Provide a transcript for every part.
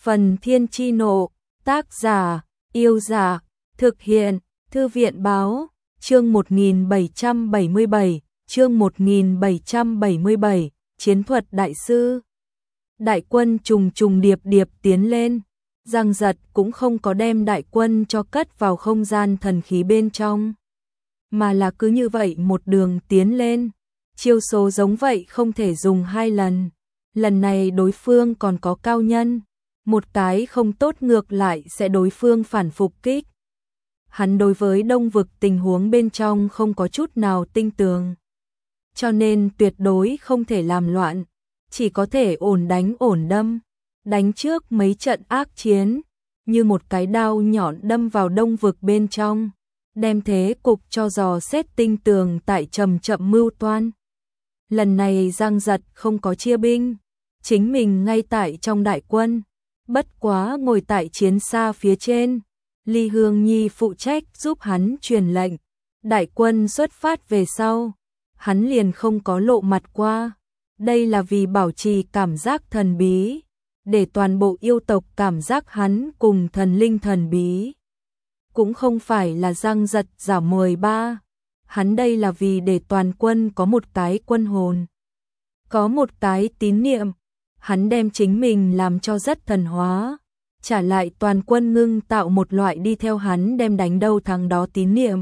Phần Thiên Chi Nộ, tác giả, Yêu Giả, thực hiện, Thư viện Báo, chương 1777, chương 1777, Chiến thuật đại sư. Đại quân trùng trùng điệp điệp tiến lên, Giang Giật cũng không có đem đại quân cho cất vào không gian thần khí bên trong, mà là cứ như vậy một đường tiến lên. Chiêu số giống vậy không thể dùng hai lần, lần này đối phương còn có cao nhân, một cái không tốt ngược lại sẽ đối phương phản phục kích. Hắn đối với Đông vực tình huống bên trong không có chút nào tinh tường, cho nên tuyệt đối không thể làm loạn, chỉ có thể ổn đánh ổn đâm, đánh trước mấy trận ác chiến, như một cái đao nhọn đâm vào Đông vực bên trong, đem thế cục cho dò xét tinh tường tại chậm chậm mưu toan. Lần này Giang Giật không có chia binh, chính mình ngay tại trong đại quân, bất quá ngồi tại chiến xa phía trên, Ly Hương Nhi phụ trách giúp hắn truyền lệnh. Đại quân xuất phát về sau, hắn liền không có lộ mặt qua, đây là vì bảo trì cảm giác thần bí, để toàn bộ yêu tộc cảm giác hắn cùng thần linh thần bí. Cũng không phải là Giang Giật giả 13, hắn đây là vì để toàn quân có một cái quân hồn, có một cái tín niệm. Hắn đem chính mình làm cho rất thần hóa, trả lại toàn quân ngưng tạo một loại đi theo hắn đem đánh đâu thắng đó tín niệm.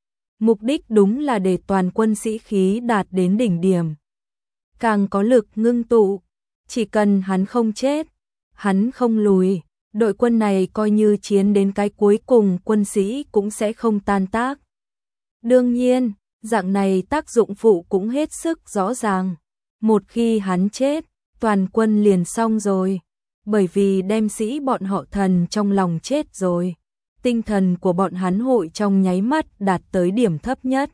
Mục đích đúng là để toàn quân sĩ khí đạt đến đỉnh điểm, càng có lực ngưng tụ, chỉ cần hắn không chết, hắn không lùi, đội quân này coi như chiến đến cái cuối cùng quân sĩ cũng sẽ không tan tác. Đương nhiên, dạng này tác dụng phụ cũng hết sức rõ ràng, một khi hắn chết, toàn quân liền xong rồi, bởi vì đem sĩ bọn họ thần trong lòng chết rồi, tinh thần của bọn hắn hội trong nháy mắt đạt tới điểm thấp nhất,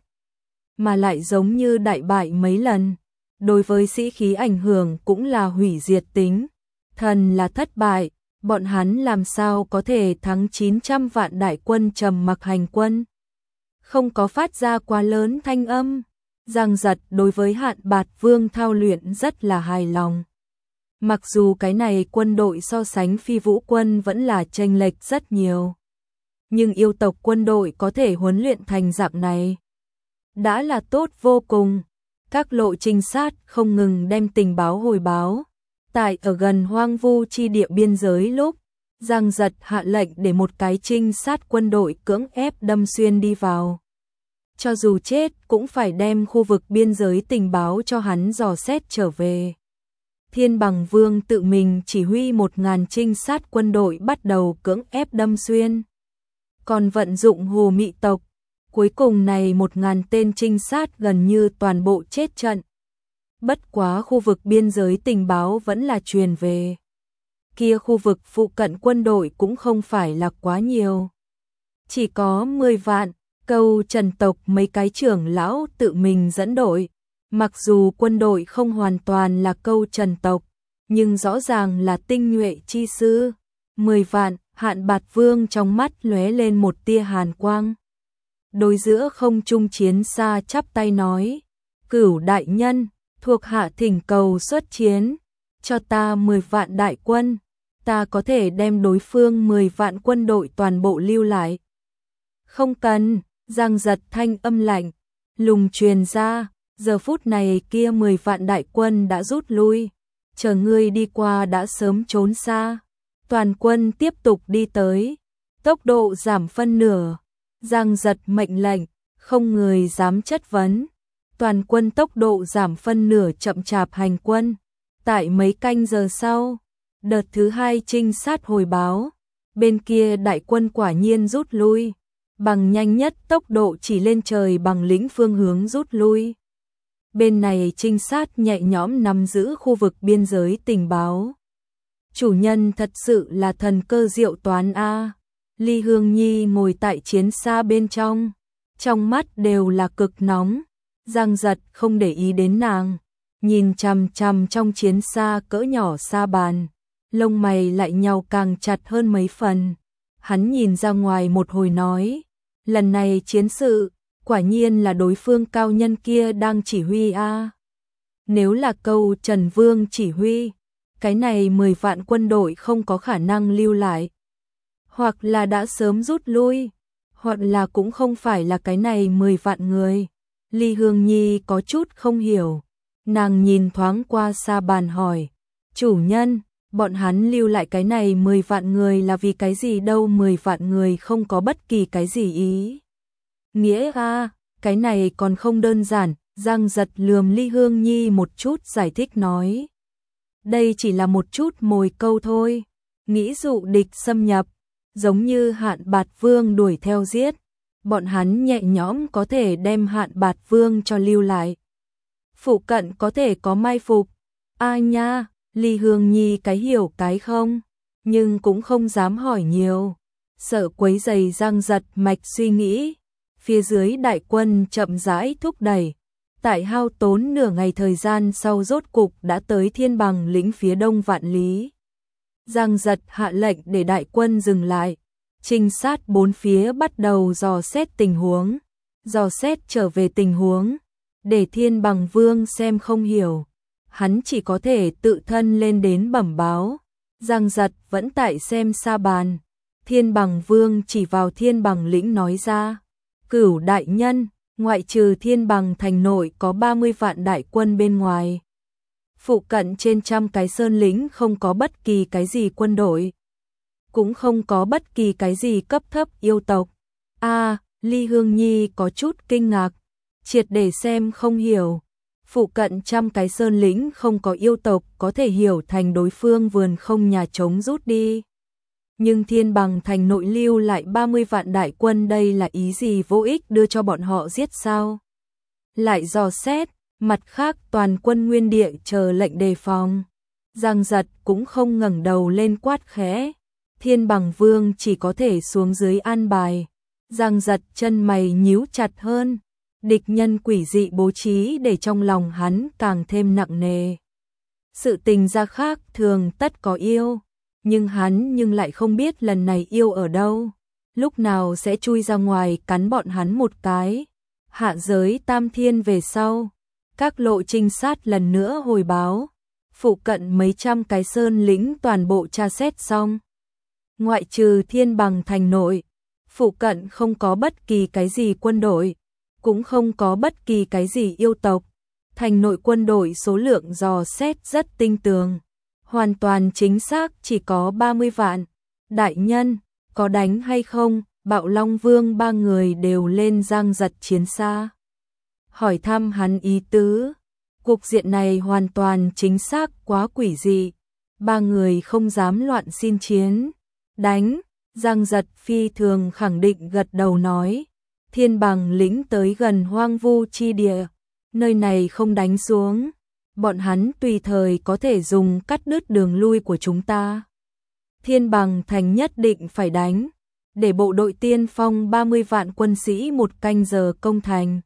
mà lại giống như đại bại mấy lần, đối với sĩ khí ảnh hưởng cũng là hủy diệt tính. Thần là thất bại, bọn hắn làm sao có thể thắng 900 vạn đại quân trầm mặc hành quân. Không có phát ra quá lớn thanh âm, Giang Giật đối với Hạn Bạt Vương thao luyện rất là hài lòng. Mặc dù cái này quân đội so sánh Phi Vũ quân vẫn là chênh lệch rất nhiều, nhưng yêu tộc quân đội có thể huấn luyện thành dạng này đã là tốt vô cùng. Các lộ trinh sát không ngừng đem tình báo hồi báo. Tại ở gần hoang vu chi địa biên giới lúc, Giang Giật hạ lệnh để một cái trinh sát quân đội cưỡng ép đâm xuyên đi vào. Cho dù chết cũng phải đem khu vực biên giới tình báo cho hắn dò xét trở về. Thiên Bằng Vương tự mình chỉ huy 1000 trinh sát quân đội bắt đầu cưỡng ép đâm xuyên. Còn vận dụng hồ mị tộc, cuối cùng này 1000 tên trinh sát gần như toàn bộ chết trận. Bất quá khu vực biên giới tình báo vẫn là truyền về. Kia khu vực phụ cận quân đội cũng không phải là quá nhiều, chỉ có 10 vạn, Câu Trần tộc mấy cái trưởng lão tự mình dẫn đội. Mặc dù quân đội không hoàn toàn là Câu Trần tộc, nhưng rõ ràng là tinh nhuệ chi sư. 10 vạn, Hạn Bạt Vương trong mắt lóe lên một tia hàn quang. Đối giữa không trung chiến xa chắp tay nói, Cửu đại nhân, thuộc hạ thỉnh cầu xuất chiến, cho ta 10 vạn đại quân, ta có thể đem đối phương 10 vạn quân đội toàn bộ lưu lại. Không cần, Giang Giật thanh âm lạnh lùng truyền ra, giờ phút này kia 10 vạn đại quân đã rút lui, chờ ngươi đi qua đã sớm trốn xa. Toàn quân tiếp tục đi tới, tốc độ giảm phân nửa. Giang Giật mệnh lệnh, không người dám chất vấn. Toàn quân tốc độ giảm phân nửa chậm chạp hành quân. Tại mấy canh giờ sau, đợt thứ 2 trinh sát hồi báo, bên kia đại quân quả nhiên rút lui, bằng nhanh nhất tốc độ chỉ lên trời bằng lĩnh phương hướng rút lui. Bên này trinh sát nhẹ nhõm nắm giữ khu vực biên giới tình báo. Chủ nhân thật sự là thần cơ diệu toán a. Ly Hương Nhi ngồi tại chiến xa bên trong mắt đều là cực nóng. Giang Giật không để ý đến nàng, nhìn chằm chằm trong chiến xa cỡ nhỏ sa bàn, lông mày lại nhàu càng chặt hơn mấy phần. Hắn nhìn ra ngoài một hồi nói, lần này chiến sự, quả nhiên là đối phương cao nhân kia đang chỉ huy a. Nếu là Câu Trần Vương chỉ huy, cái này 10 vạn quân đội không có khả năng lưu lại. Hoặc là đã sớm rút lui, hoặc là cũng không phải là cái này 10 vạn người. Ly Hương Nhi có chút không hiểu. Nàng nhìn thoáng qua Sa Bàn hỏi. Chủ nhân, bọn hắn lưu lại cái này 10 vạn người là vì cái gì đâu? 10 vạn người không có bất kỳ cái gì ý nghĩa a, cái này còn không đơn giản. Giang Giật lườm Ly Hương Nhi một chút giải thích nói. Đây chỉ là một chút mồi câu thôi. Nghĩ dụ địch xâm nhập, giống như Hạn Bạt Vương đuổi theo giết. Bọn hắn nhẹ nhõm có thể đem Hạn Bạt Vương cho lưu lại. Phụ cận có thể có mai phục. A nha, Ly Hương Nhi cái hiểu cái không, nhưng cũng không dám hỏi nhiều. Sợ quấy rầy Giang Giật mạch suy nghĩ. Phía dưới đại quân chậm rãi thúc đẩy. Tại hao tốn nửa ngày thời gian sau rốt cục đã tới Thiên Bằng lĩnh phía đông vạn lý. Giang Giật hạ lệnh để đại quân dừng lại. Trinh sát bốn phía bắt đầu dò xét tình huống. Dò xét trở về tình huống. Để Thiên Bằng Vương xem không hiểu. Hắn chỉ có thể tự thân lên đến bẩm báo. Giang Giật vẫn tại xem Sa Bàn. Thiên Bằng Vương chỉ vào Thiên Bằng lĩnh nói ra. Cửu đại nhân, ngoại trừ Thiên Bằng thành nội có 30 vạn đại quân bên ngoài. Phụ cận trên trăm cái sơn lĩnh không có bất kỳ cái gì quân đội. Cũng không có bất kỳ cái gì cấp thấp yêu tộc. Ly Hương Nhi có chút kinh ngạc. Triệt để xem không hiểu. Phụ cận trăm cái sơn lĩnh không có yêu tộc có thể hiểu thành đối phương vườn không nhà trống rút đi. Nhưng Thiên Bằng thành nội lưu lại 30 vạn đại quân, đây là ý gì? Vô ích đưa cho bọn họ giết sao? Lại dò xét, mặt khác toàn quân nguyên địa chờ lệnh đề phòng. Giang Giật cũng không ngẩng đầu lên quát khẽ. Thiên Bằng Vương chỉ có thể xuống dưới an bài. Giang Giật chân mày nhíu chặt hơn. Địch nhân quỷ dị bố trí để trong lòng hắn càng thêm nặng nề. Sự tình ra khác thường tất có yêu. Nhưng hắn lại không biết lần này yêu ở đâu. Lúc nào sẽ chui ra ngoài cắn bọn hắn một cái. Hạ giới Tam Thiên về sau. Các lộ trinh sát lần nữa hồi báo. Phụ cận mấy trăm cái sơn lĩnh toàn bộ tra xét xong. Ngoại trừ Thiên Bằng thành nội. Phụ cận không có bất kỳ cái gì quân đội. Cũng không có bất kỳ cái gì yêu tộc. Thành nội quân đội số lượng dò xét rất tinh tường. Hoàn toàn chính xác chỉ có 30 vạn. Đại nhân, có đánh hay không? Bạo Long Vương ba người đều lên Giang Giật chiến xa. Hỏi thăm hắn ý tứ. Cục diện này hoàn toàn chính xác quá quỷ dị. Ba người không dám loạn xin chiến. Đánh, Giang Giật phi thường khẳng định gật đầu nói. Thiên Bằng lĩnh tới gần hoang vu chi địa. Nơi này không đánh xuống. Bọn hắn tùy thời có thể dùng cắt đứt đường lui của chúng ta. Thiên Bằng thành nhất định phải đánh. Để bộ đội tiên phong 30 vạn quân sĩ một canh giờ công thành.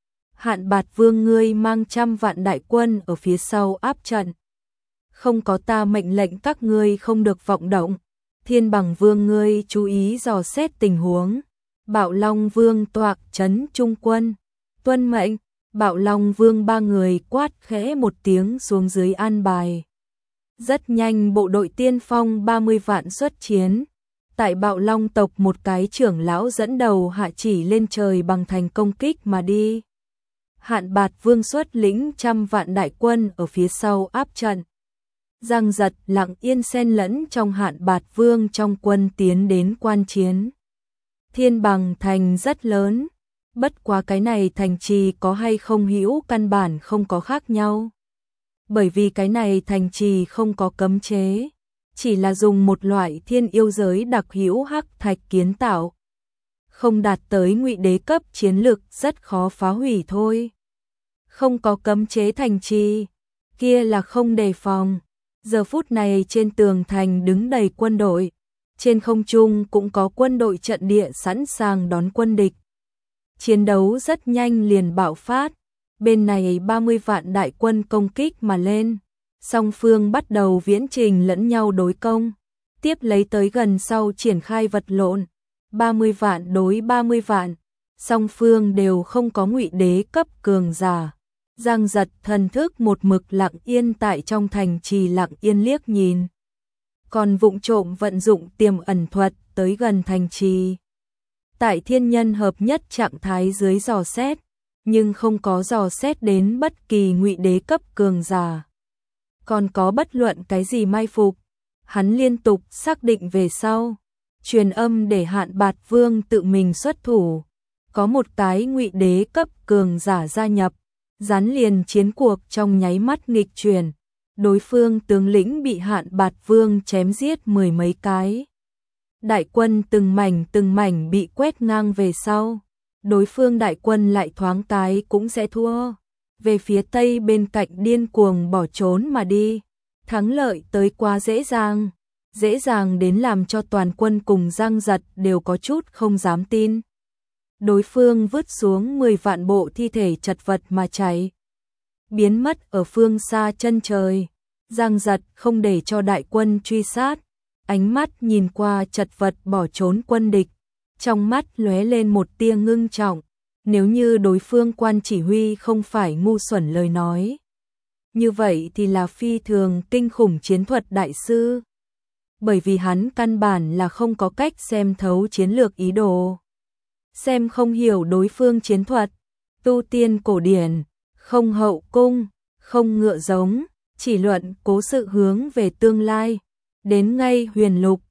Hạn Bạt Vương ngươi mang 100 vạn đại quân ở phía sau áp trận. Không có ta mệnh lệnh các ngươi không được vọng động. Thiên Bằng Vương ngươi chú ý dò xét tình huống. Bạo Long Vương toạc trấn trung quân. Tuân mệnh. Bạo Long Vương ba người quát khẽ một tiếng xuống dưới an bài. Rất nhanh bộ đội tiên phong 30 vạn xuất chiến. Tại Bạo Long tộc một cái trưởng lão dẫn đầu hạ chỉ lên trời bằng thành công kích mà đi. Hạn Bạt Vương xuất lĩnh 100 vạn đại quân ở phía sau áp trận. Giang Giật lặng yên xen lẫn trong Hạn Bạt Vương trong quân tiến đến quan chiến. Thiên Bằng thành rất lớn. Bất quá cái này thành trì có hay không hữu căn bản không có khác nhau. Bởi vì cái này thành trì không có cấm chế. Chỉ là dùng một loại thiên yêu giới đặc hữu hắc thạch kiến tạo. Không đạt tới ngụy đế cấp chiến lực rất khó phá hủy thôi. Không có cấm chế thành trì. Kia là không đề phòng. Giờ phút này trên tường thành đứng đầy quân đội. Trên không trung cũng có quân đội trận địa sẵn sàng đón quân địch. Chiến đấu rất nhanh liền bạo phát. Bên này 30 vạn đại quân công kích mà lên. Song phương bắt đầu viễn trình lẫn nhau đối công. Tiếp lấy tới gần sau triển khai vật lộn. 30 vạn đối 30 vạn. Song phương đều không có ngụy đế cấp cường giả. Giang Giật thần thức một mực lặng yên tại trong thành trì lặng yên liếc nhìn. Còn vụng trộm vận dụng tiềm ẩn thuật tới gần thành trì. Tại thiên nhân hợp nhất trạng thái dưới dò xét, nhưng không có dò xét đến bất kỳ ngụy đế cấp cường giả. Còn có bất luận cái gì mai phục, hắn liên tục xác định về sau. Truyền âm để Hạn Bạt Vương tự mình xuất thủ. Có một cái ngụy đế cấp cường giả gia nhập, gián liền chiến cuộc trong nháy mắt nghịch chuyển. Đối phương tướng lĩnh bị Hạn Bạt Vương chém giết mười mấy cái. Đại quân từng mảnh bị quét ngang về sau. Đối phương đại quân lại thoáng cái cũng sẽ thua. Về phía tây bên cạnh điên cuồng bỏ trốn mà đi. Thắng lợi tới quá dễ dàng đến làm cho toàn quân cùng Giang Giật đều có chút không dám tin. Đối phương vứt xuống 10 vạn bộ thi thể chật vật mà chạy, biến mất ở phương xa chân trời. Giang Giật không để cho đại quân truy sát, ánh mắt nhìn qua chật vật bỏ trốn quân địch, trong mắt lóe lên một tia ngưng trọng. Nếu như đối phương quan chỉ huy không phải ngu xuẩn lời nói, như vậy thì là phi thường kinh khủng chiến thuật đại sư. Bởi vì hắn căn bản là không có cách xem thấu chiến lược ý đồ, xem không hiểu đối phương chiến thuật. Tu tiên cổ điển, không hậu cung, không ngựa giống, chỉ luận cố sự hướng về tương lai. Đến ngay huyền lục,